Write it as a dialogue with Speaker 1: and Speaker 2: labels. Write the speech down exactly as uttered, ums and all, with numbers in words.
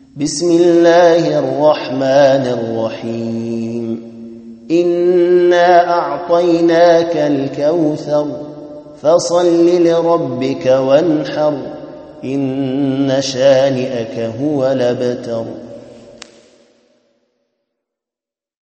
Speaker 1: بسم الله الرحمن الرحيم إنا أعطيناك الكوثر فصل لربك وانحر إن شانئك هو الأبتر.